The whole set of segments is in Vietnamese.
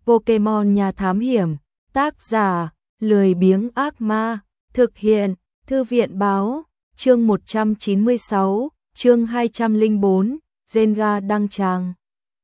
Pokemon nhà thám hiểm, tác giả, lười biếng ác ma, thực hiện, thư viện báo, chương 196, chương 204, Gengar đăng tràng.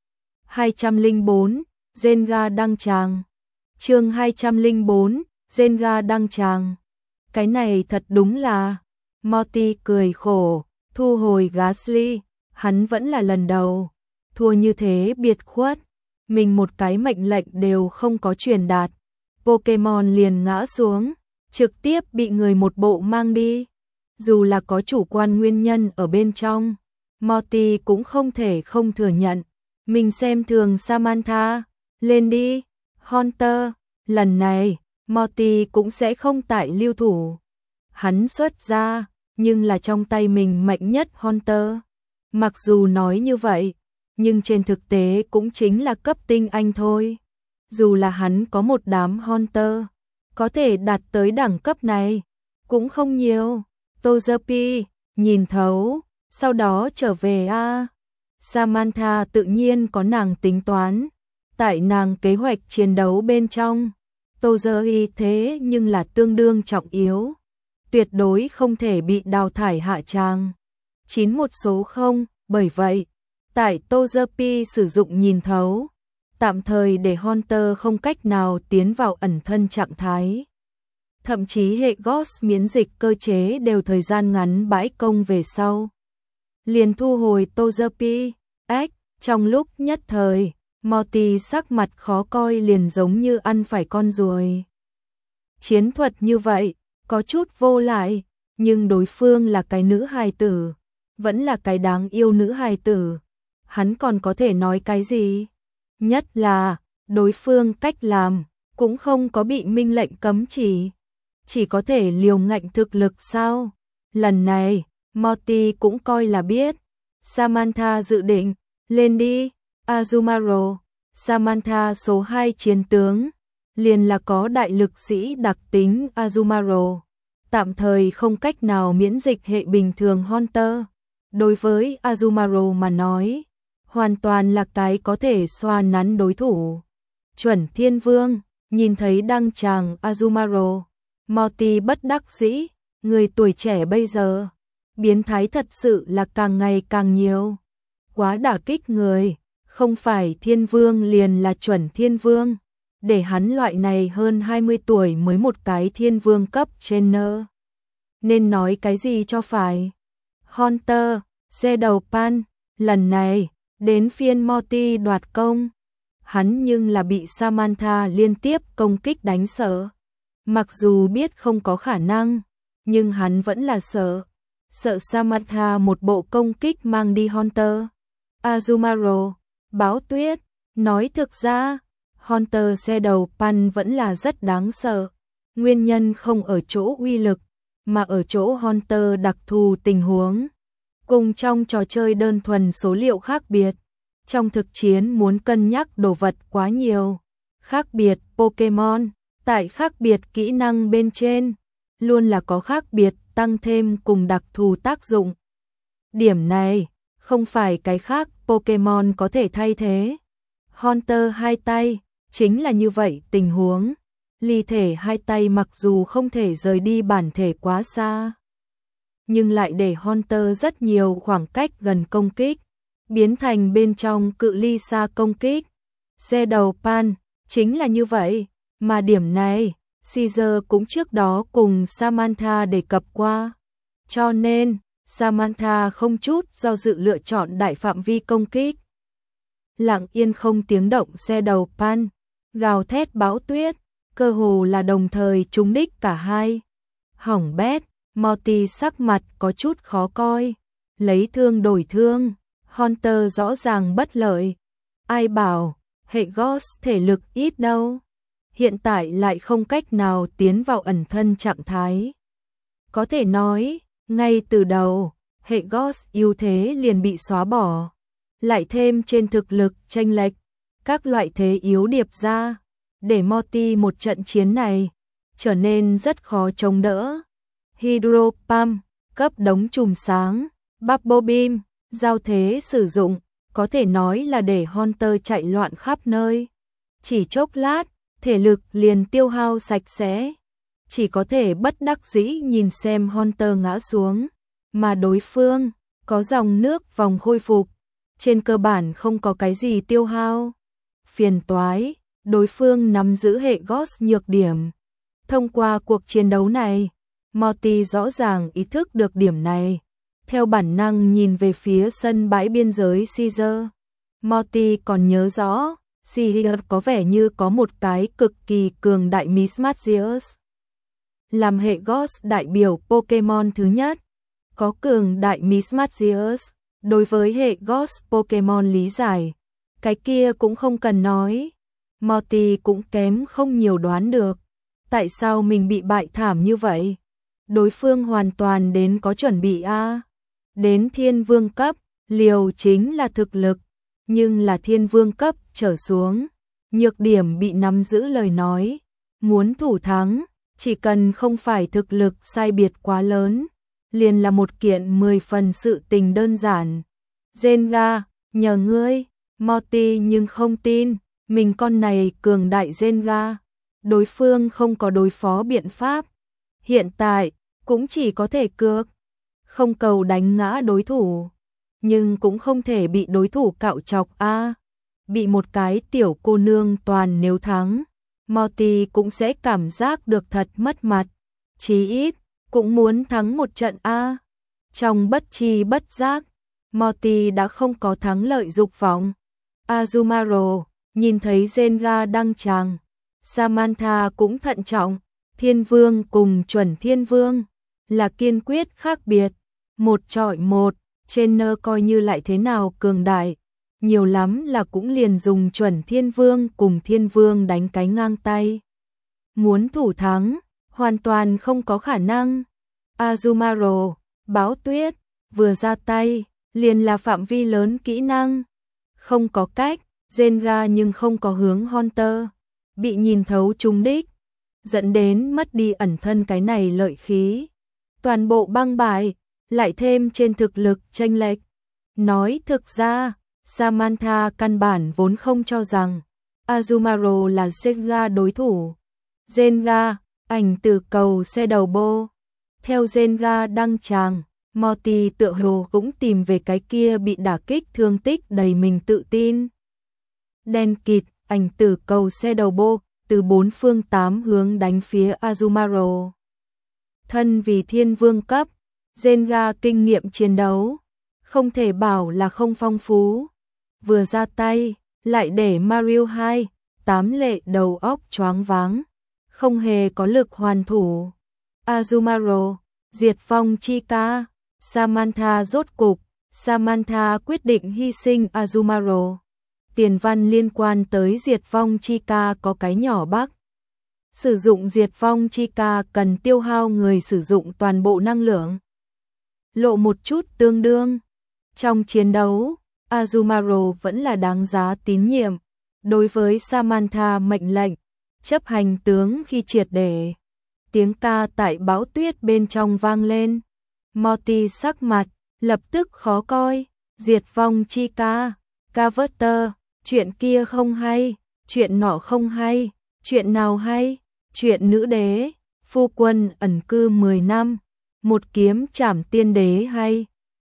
204, Gengar đăng tràng. Chương 204, Gengar đăng tràng. Cái này thật đúng là, Morty cười khổ, thu hồi Gastly, hắn vẫn là lần đầu, thua như thế biệt khuất, mình một cái mệnh lệnh đều không có truyền đạt, Pokemon liền ngã xuống, trực tiếp bị người một bộ mang đi. Dù là có chủ quan nguyên nhân ở bên trong, Morty cũng không thể không thừa nhận, mình xem thường Samantha, lên đi, Haunter, lần này, Morty cũng sẽ không tại lưu thủ. Hắn xuất ra, nhưng là trong tay mình mạnh nhất Haunter. Mặc dù nói như vậy, nhưng trên thực tế cũng chính là cấp tinh anh thôi. Dù là hắn có một đám Haunter, có thể đạt tới đẳng cấp này, cũng không nhiều. Togepi, nhìn thấu, sau đó trở về a. Samantha tự nhiên có nàng tính toán, tại nàng kế hoạch chiến đấu bên trong, Togepi thế nhưng là tương đương trọng yếu, tuyệt đối không thể bị đào thải hạ tràng. 91 số 0, bởi vậy, tại Togepi sử dụng nhìn thấu, tạm thời để Haunter không cách nào tiến vào ẩn thân trạng thái. Thậm chí hệ Ghost miễn dịch cơ chế đều thời gian ngắn bãi công về sau. Liền thu hồi Togepi, trong lúc nhất thời, Morty sắc mặt khó coi liền giống như ăn phải con ruồi. Chiến thuật như vậy, có chút vô lại, nhưng đối phương là cái nữ hài tử, vẫn là cái đáng yêu nữ hài tử. Hắn còn có thể nói cái gì? Nhất là, đối phương cách làm, cũng không có bị minh lệnh cấm chỉ có thể liều ngạnh thực lực sao? Lần này, Morty cũng coi là biết. Samantha dự định, lên đi, Azumarill. Samantha số 2 chiến tướng, liền là có đại lực sĩ đặc tính Azumarill, tạm thời không cách nào miễn dịch hệ bình thường Haunter. Đối với Azumarill mà nói, hoàn toàn là cái có thể xoa nắn đối thủ. Chuẩn Thiên Vương, nhìn thấy đăng tràng Azumarill, Morty bất đắc dĩ, người tuổi trẻ bây giờ, biến thái thật sự là càng ngày càng nhiều. Quá đả kích người, không phải Thiên Vương liền là chuẩn Thiên Vương, để hắn loại này hơn 20 tuổi mới một cái Thiên Vương cấp trainer. Nên nói cái gì cho phải? Haunter, xe đầu pan, lần này, đến phiên Morty đoạt công. Hắn nhưng là bị Samantha liên tiếp công kích đánh sợ. Mặc dù biết không có khả năng, nhưng hắn vẫn là sợ. Sợ Samantha một bộ công kích mang đi Haunter. Azumarill, Báo Tuyết, nói thực ra, Haunter xe đầu pan vẫn là rất đáng sợ. Nguyên nhân không ở chỗ uy lực, mà ở chỗ Haunter đặc thù tình huống. Cùng trong trò chơi đơn thuần số liệu khác biệt, trong thực chiến muốn cân nhắc đồ vật quá nhiều. Khác biệt Pokemon, tại khác biệt kỹ năng bên trên, luôn là có khác biệt tăng thêm cùng đặc thù tác dụng. Điểm này, không phải cái khác Pokemon có thể thay thế. Haunter hai tay, chính là như vậy tình huống. Ly thể hai tay mặc dù không thể rời đi bản thể quá xa, nhưng lại để Haunter rất nhiều khoảng cách gần công kích, biến thành bên trong cự ly xa công kích. Xe đầu pan, chính là như vậy, mà điểm này, Caesar cũng trước đó cùng Samantha đề cập qua. Cho nên, Samantha không chút do dự lựa chọn đại phạm vi công kích. Lặng yên không tiếng động xe đầu pan, gào thét Báo Tuyết, cơ hồ là đồng thời trúng đích cả hai. Hỏng bét, Morty sắc mặt có chút khó coi, lấy thương đổi thương, Haunter rõ ràng bất lợi. Ai bảo, hệ Ghost thể lực ít đâu, hiện tại lại không cách nào tiến vào ẩn thân trạng thái. Có thể nói, ngay từ đầu, hệ Ghost ưu thế liền bị xóa bỏ, lại thêm trên thực lực chênh lệch, các loại thế yếu điệp ra, để Morty một trận chiến này trở nên rất khó chống đỡ. Hydro Pump, cấp đống chùm sáng, Bubble Beam, giao thế sử dụng, có thể nói là để Haunter chạy loạn khắp nơi. chỉ chốc lát, thể lực liền tiêu hao sạch sẽ. Chỉ có thể bất đắc dĩ nhìn xem Hunter ngã xuống, mà đối phương có dòng nước vòng khôi phục, trên cơ bản không có cái gì tiêu hao. Phiền toái, đối phương nắm giữ hệ Ghost nhược điểm. Thông qua cuộc chiến đấu này, Morty rõ ràng ý thức được điểm này. Theo bản năng nhìn về phía sân bãi biên giới Caesar. Morty còn nhớ rõ, Caesar có vẻ như có một cái cực kỳ cường đại Mismagius. Làm hệ Ghost đại biểu Pokemon thứ nhất, có cường đại Mismagius, đối với hệ Ghost Pokemon lý giải, cái kia cũng không cần nói. Morty cũng kém không nhiều đoán được, tại sao mình bị bại thảm như vậy. Đối phương hoàn toàn đến có chuẩn bị a. Đến thiên vương cấp, liều chính là thực lực, nhưng là thiên vương cấp trở xuống, nhược điểm bị nắm giữ lời nói, muốn thủ thắng, chỉ cần không phải thực lực sai biệt quá lớn, liền là một kiện 10 phần sự tình đơn giản. Zenga, nhờ ngươi. Morty nhưng không tin, mình con này cường đại Zenga, đối phương không có đối phó biện pháp. Hiện tại, cũng chỉ có thể cược, không cầu đánh ngã đối thủ, nhưng cũng không thể bị đối thủ cạo chọc a. Bị một cái tiểu cô nương toàn nếu thắng, Morty cũng sẽ cảm giác được thật mất mặt, chí ít cũng muốn thắng một trận a. Trong bất chi bất giác, Morty đã không có thắng lợi dục vọng. Azumarill nhìn thấy Zenga đăng tràng, Samantha cũng thận trọng, thiên vương cùng chuẩn thiên vương là kiên quyết khác biệt, một chọi một, trainer coi như lại thế nào cường đại, nhiều lắm là cũng liền dùng chuẩn thiên vương cùng thiên vương đánh cái ngang tay. Muốn thủ thắng, hoàn toàn không có khả năng. Azumarill, báo tuyết, vừa ra tay, liền là phạm vi lớn kỹ năng. Không có cách, Zenga nhưng không có hướng Hunter, bị nhìn thấu trúng đích, dẫn đến mất đi ẩn thân cái này lợi khí. Toàn bộ băng bài, lại thêm trên thực lực chênh lệch. Nói thực ra, Samantha căn bản vốn không cho rằng Azumarill là Zenga đối thủ. Zenga, ảnh từ cầu xe đầu bô. Theo Zenga đăng tràng, Morty tựa hồ cũng tìm về cái kia bị đả kích thương tích đầy mình tự tin. Đen kịt, ảnh từ cầu xe đầu bô, từ 4 phương 8 hướng đánh phía Azumarill. Thân vì thiên vương cấp, Zenga kinh nghiệm chiến đấu, không thể bảo là không phong phú. Vừa ra tay, lại để Mario 2, 8 lệ đầu óc choáng váng, không hề có lực hoàn thủ. Azumarill, diệt vong chi ca, Samantha rốt cục, Samantha quyết định hy sinh Azumarill. Tiền văn liên quan tới diệt vong chi ca có cái nhỏ bắc. Sử dụng diệt vong chi ca cần tiêu hao người sử dụng toàn bộ năng lượng. Lộ một chút tương đương. Trong chiến đấu, Azumarill vẫn là đáng giá tín nhiệm. Đối với Samantha mệnh lệnh, chấp hành tướng khi triệt để. Tiếng ca tại bão tuyết bên trong vang lên. Morty sắc mặt, lập tức khó coi. Diệt vong chi ca, Carver, chuyện kia không hay, chuyện nọ không hay, chuyện nào hay, chuyện nữ đế, phu quân ẩn cư 10 năm, một kiếm trảm tiên đế hay.